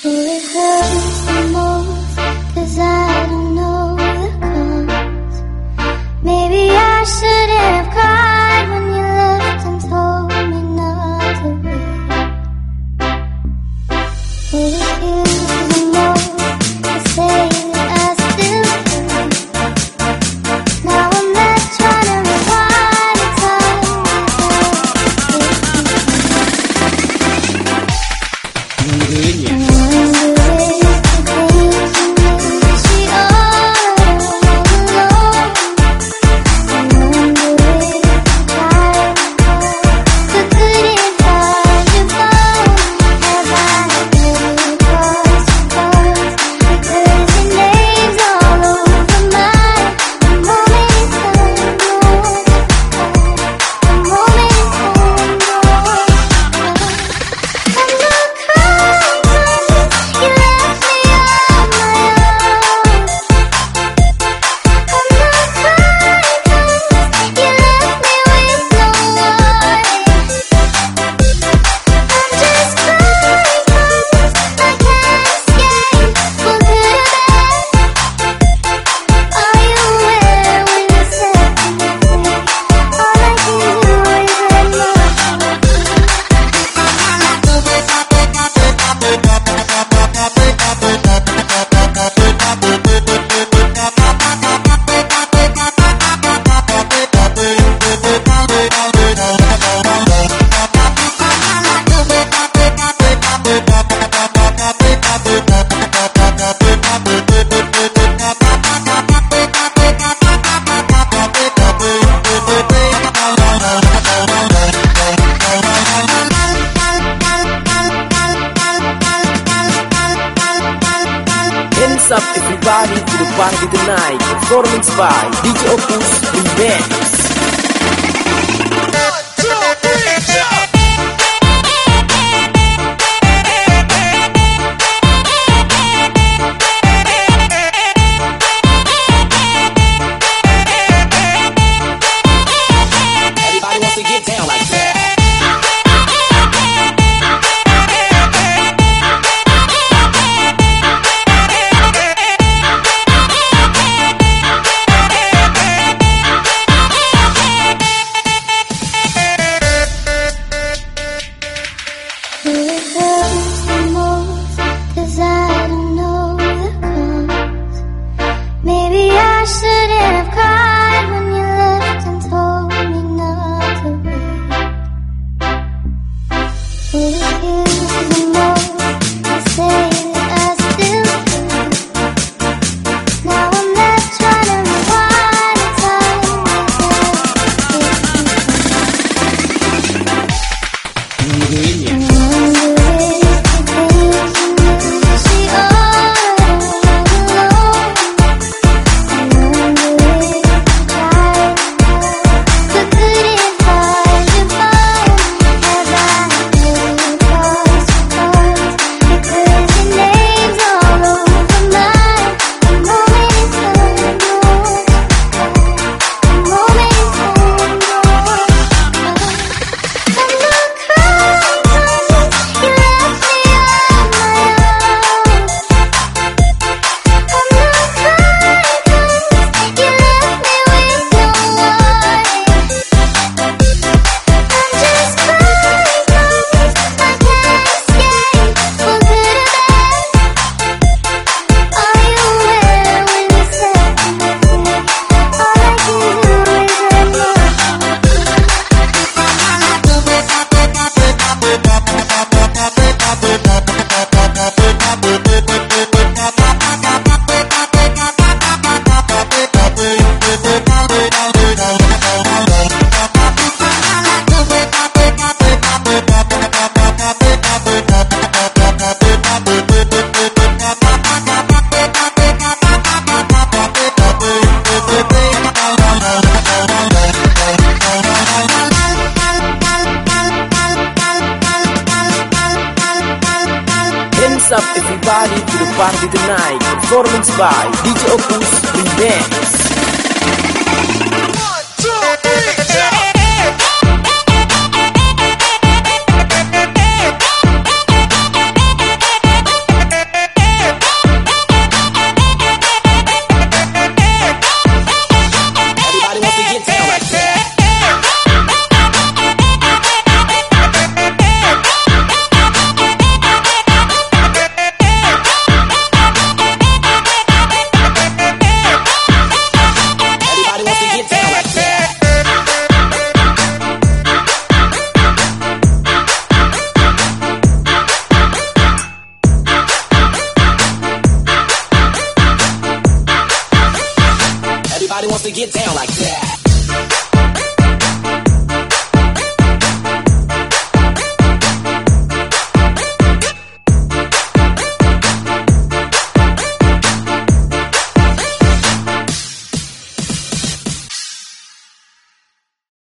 It hurts the most, 'cause I don't know the cause. Maybe I should have cried when you left and told me not to wait. It kills the most to say that I still care. Now I'm left trying to rewind the time Hands up everybody to the party tonight. Performance by DJ Opus Remix. Everybody wants to get down like that. It hurts the most, 'cause I don't know the cause. Maybe I should have cried when you left and told me not to wait. It kills the most to say that I still care. Now I'm left trying to rewind the time Hands up everybody to the party tonight. Performance by DJ Opus Remix.